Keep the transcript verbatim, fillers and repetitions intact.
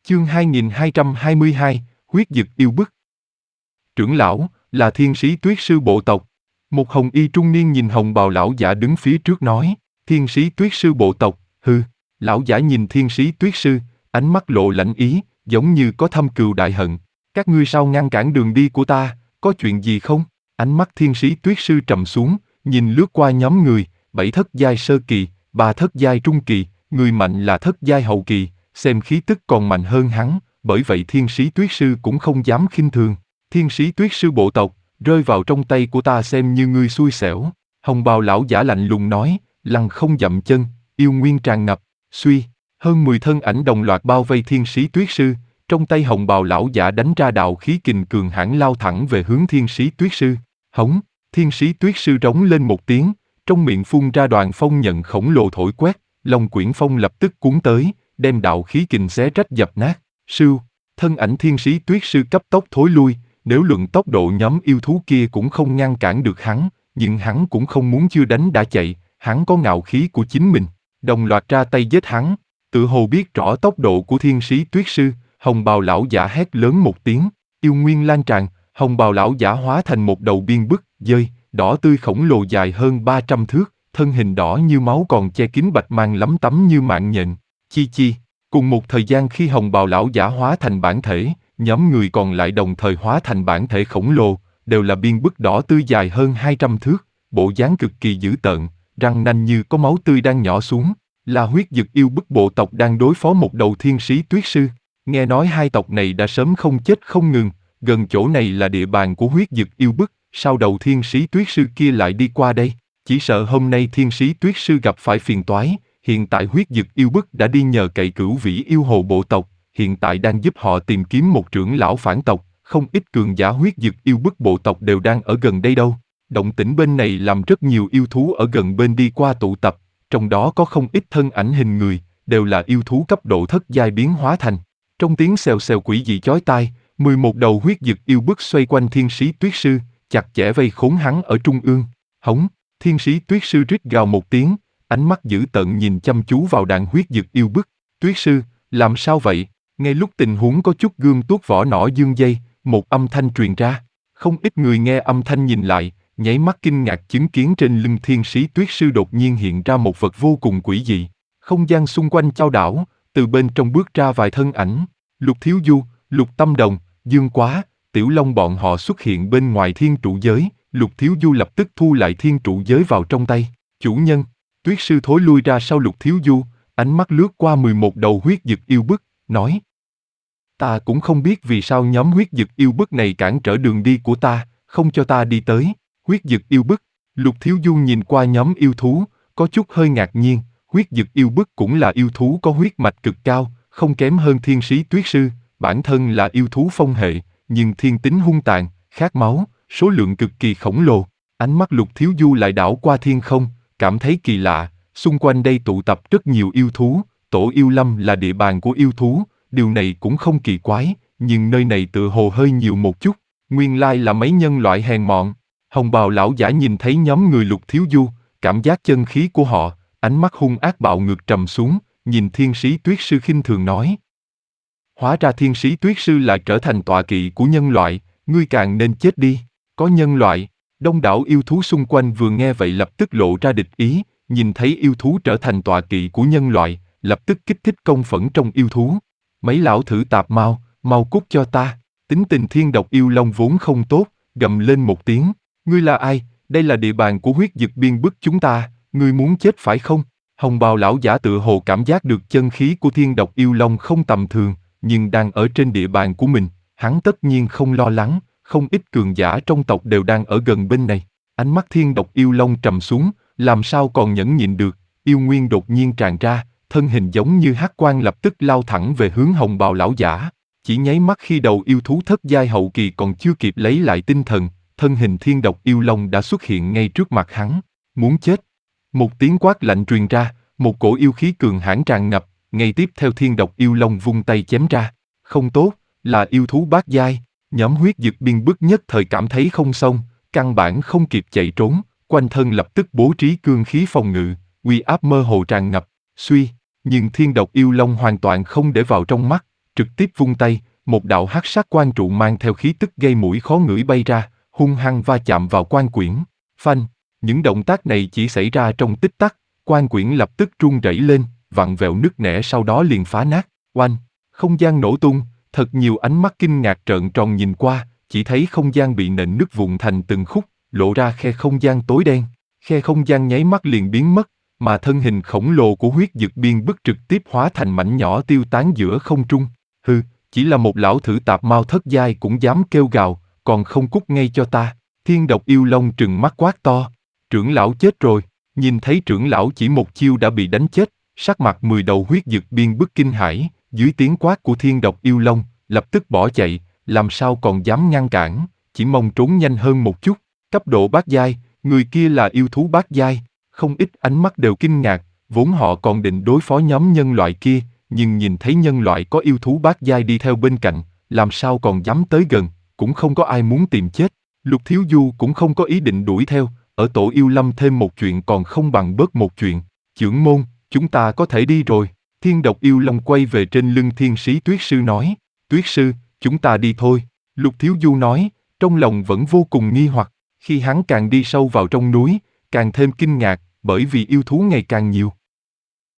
Chương hai nghìn hai trăm hai mươi hai, huyết dực yêu bức. Trưởng lão, là thiên sĩ tuyết sư bộ tộc. Một hồng y trung niên nhìn hồng bào lão giả đứng phía trước nói, thiên sĩ tuyết sư bộ tộc, hừ. Lão giả nhìn thiên sĩ tuyết sư, ánh mắt lộ lãnh ý, giống như có thâm cừu đại hận. Các ngươi sao ngăn cản đường đi của ta, có chuyện gì không? Ánh mắt thiên sĩ tuyết sư trầm xuống, nhìn lướt qua nhóm người, bảy thất giai sơ kỳ, ba thất giai trung kỳ, người mạnh là thất giai hậu kỳ, xem khí tức còn mạnh hơn hắn, bởi vậy thiên sĩ tuyết sư cũng không dám khinh thường. Thiên sĩ tuyết sư bộ tộc, rơi vào trong tay của ta xem như ngươi xui xẻo. Hồng bào lão giả lạnh lùng nói, lăng không dậm chân, yêu nguyên tràn ngập, suy. Hơn mười thân ảnh đồng loạt bao vây thiên sĩ tuyết sư, trong tay hồng bào lão giả đánh ra đạo khí kình cường hãn lao thẳng về hướng thiên sĩ tuyết sư. Hống, thiên sĩ tuyết sư rống lên một tiếng, trong miệng phun ra đoàn phong nhận khổng lồ thổi quét, Long Quyển Phong lập tức cuốn tới, đem đạo khí kình xé rách dập nát. Sưu, thân ảnh thiên sĩ tuyết sư cấp tốc thối lui, nếu luận tốc độ nhóm yêu thú kia cũng không ngăn cản được hắn, nhưng hắn cũng không muốn chưa đánh đã chạy, hắn có ngạo khí của chính mình, đồng loạt ra tay giết hắn. Tự hồ biết rõ tốc độ của thiên sĩ tuyết sư, hồng bào lão giả hét lớn một tiếng, yêu nguyên lan tràn, hồng bào lão giả hóa thành một đầu biên bức, dơi, đỏ tươi khổng lồ dài hơn ba trăm thước, thân hình đỏ như máu còn che kín bạch mang lấm tấm như mạng nhện. Chi chi, cùng một thời gian khi hồng bào lão giả hóa thành bản thể, nhóm người còn lại đồng thời hóa thành bản thể khổng lồ, đều là biên bức đỏ tươi dài hơn hai trăm thước, bộ dáng cực kỳ dữ tợn, răng nanh như có máu tươi đang nhỏ xuống, là huyết dực yêu bức bộ tộc đang đối phó một đầu thiên sĩ tuyết sư. Nghe nói hai tộc này đã sớm không chết không ngừng, gần chỗ này là địa bàn của huyết dực yêu bức, sao đầu thiên sĩ tuyết sư kia lại đi qua đây? Chỉ sợ hôm nay thiên sĩ tuyết sư gặp phải phiền toái, hiện tại huyết dực yêu bức đã đi nhờ cậy cửu vĩ yêu hồ bộ tộc, hiện tại đang giúp họ tìm kiếm một trưởng lão phản tộc, không ít cường giả huyết dực yêu bức bộ tộc đều đang ở gần đây đâu. Động tĩnh bên này làm rất nhiều yêu thú ở gần bên đi qua tụ tập, trong đó có không ít thân ảnh hình người, đều là yêu thú cấp độ thất giai biến hóa thành. Trong tiếng xèo xèo quỷ dị chói tai, mười một đầu huyết dực yêu bức xoay quanh thiên sĩ tuyết sư, chặt chẽ vây khốn hắn ở trung ương. Hống, thiên sĩ tuyết sư rít gào một tiếng, ánh mắt dữ tợn nhìn chăm chú vào đàn huyết dực yêu bức. Tuyết sư, làm sao vậy? Ngay lúc tình huống có chút gươm tuốt vỏ nỏ dương dây, một âm thanh truyền ra. Không ít người nghe âm thanh nhìn lại, nháy mắt kinh ngạc chứng kiến trên lưng thiên sĩ tuyết sư đột nhiên hiện ra một vật vô cùng quỷ dị. Không gian xung quanh chao đảo, từ bên trong bước ra vài thân ảnh. Lục Thiếu Du, Lục Tâm Đồng, Dương Quá, Tiểu Long bọn họ xuất hiện bên ngoài thiên trụ giới. Lục Thiếu Du lập tức thu lại thiên trụ giới vào trong tay. Chủ nhân, tuyết sư thối lui ra sau Lục Thiếu Du, ánh mắt lướt qua mười một đầu huyết dực yêu bức, nói: Ta cũng không biết vì sao nhóm huyết dực yêu bức này cản trở đường đi của ta, không cho ta đi tới. Huyết dực yêu bức, Lục Thiếu Du nhìn qua nhóm yêu thú, có chút hơi ngạc nhiên, huyết dực yêu bức cũng là yêu thú có huyết mạch cực cao, không kém hơn thiên sĩ tuyết sư, bản thân là yêu thú phong hệ, nhưng thiên tính hung tàn, khát máu, số lượng cực kỳ khổng lồ. Ánh mắt Lục Thiếu Du lại đảo qua thiên không, cảm thấy kỳ lạ, xung quanh đây tụ tập rất nhiều yêu thú, tổ yêu lâm là địa bàn của yêu thú, điều này cũng không kỳ quái, nhưng nơi này tựa hồ hơi nhiều một chút, nguyên lai là mấy nhân loại hèn mọn. Hồng bào lão giả nhìn thấy nhóm người Lục Thiếu Du, cảm giác chân khí của họ, ánh mắt hung ác bạo ngược trầm xuống, nhìn thiên sĩ tuyết sư khinh thường nói: Hóa ra thiên sĩ tuyết sư lại trở thành tọa kỵ của nhân loại, ngươi càng nên chết đi. Có nhân loại, đông đảo yêu thú xung quanh vừa nghe vậy lập tức lộ ra địch ý, nhìn thấy yêu thú trở thành tọa kỵ của nhân loại, lập tức kích thích công phẫn trong yêu thú. Mấy lão thử tạp mau, mau cút cho ta. Tính tình thiên độc yêu long vốn không tốt, gầm lên một tiếng: Ngươi là ai? Đây là địa bàn của huyết dực biên bức chúng ta, ngươi muốn chết phải không? Hồng bào lão giả tựa hồ cảm giác được chân khí của thiên độc yêu long không tầm thường, nhưng đang ở trên địa bàn của mình, hắn tất nhiên không lo lắng, không ít cường giả trong tộc đều đang ở gần bên này. Ánh mắt thiên độc yêu long trầm xuống, làm sao còn nhẫn nhịn được, yêu nguyên đột nhiên tràn ra, thân hình giống như hắc quang lập tức lao thẳng về hướng hồng bào lão giả. Chỉ nháy mắt khi đầu yêu thú thất giai hậu kỳ còn chưa kịp lấy lại tinh thần, thân hình thiên độc yêu long đã xuất hiện ngay trước mặt hắn. Muốn chết. Một tiếng quát lạnh truyền ra, một cổ yêu khí cường hãn tràn ngập, ngay tiếp theo thiên độc yêu long vung tay chém ra. Không tốt, là yêu thú bát giai. Nhóm huyết dực biên bức nhất thời cảm thấy không xong, căn bản không kịp chạy trốn, quanh thân lập tức bố trí cương khí phòng ngự, uy áp mơ hồ tràn ngập. Suy, nhưng thiên độc yêu long hoàn toàn không để vào trong mắt, trực tiếp vung tay, một đạo hắc sắc quan trụ mang theo khí tức gây mũi khó ngửi bay ra, hung hăng va chạm vào quan quyển. Phanh, những động tác này chỉ xảy ra trong tích tắc, quan quyển lập tức rung rẩy lên, vặn vẹo nứt nẻ sau đó liền phá nát. Oanh, không gian nổ tung, thật nhiều ánh mắt kinh ngạc trợn tròn nhìn qua, chỉ thấy không gian bị nện nứt vụn thành từng khúc, lộ ra khe không gian tối đen. Khe không gian nháy mắt liền biến mất, mà thân hình khổng lồ của huyết dực biên bức trực tiếp hóa thành mảnh nhỏ tiêu tán giữa không trung. Hừ, chỉ là một lão thử tạp mao thất giai cũng dám kêu gào, còn không cút ngay cho ta. Thiên độc yêu long trừng mắt quát to. Trưởng lão chết rồi. Nhìn thấy trưởng lão chỉ một chiêu đã bị đánh chết, sắc mặt mười đầu huyết dực biên bức kinh hãi, dưới tiếng quát của thiên độc yêu long, lập tức bỏ chạy, làm sao còn dám ngăn cản, chỉ mong trốn nhanh hơn một chút. Cấp độ bát giai, người kia là yêu thú bát giai, không ít ánh mắt đều kinh ngạc, vốn họ còn định đối phó nhóm nhân loại kia, nhưng nhìn thấy nhân loại có yêu thú bát giai đi theo bên cạnh, làm sao còn dám tới gần, cũng không có ai muốn tìm chết. Lục Thiếu Du cũng không có ý định đuổi theo, ở tổ yêu lâm thêm một chuyện còn không bằng bớt một chuyện. Chưởng môn, chúng ta có thể đi rồi. Thiên độc yêu long quay về trên lưng thiên sĩ tuyết sư nói, tuyết sư, chúng ta đi thôi. Lục Thiếu Du nói, trong lòng vẫn vô cùng nghi hoặc, khi hắn càng đi sâu vào trong núi, càng thêm kinh ngạc, bởi vì yêu thú ngày càng nhiều.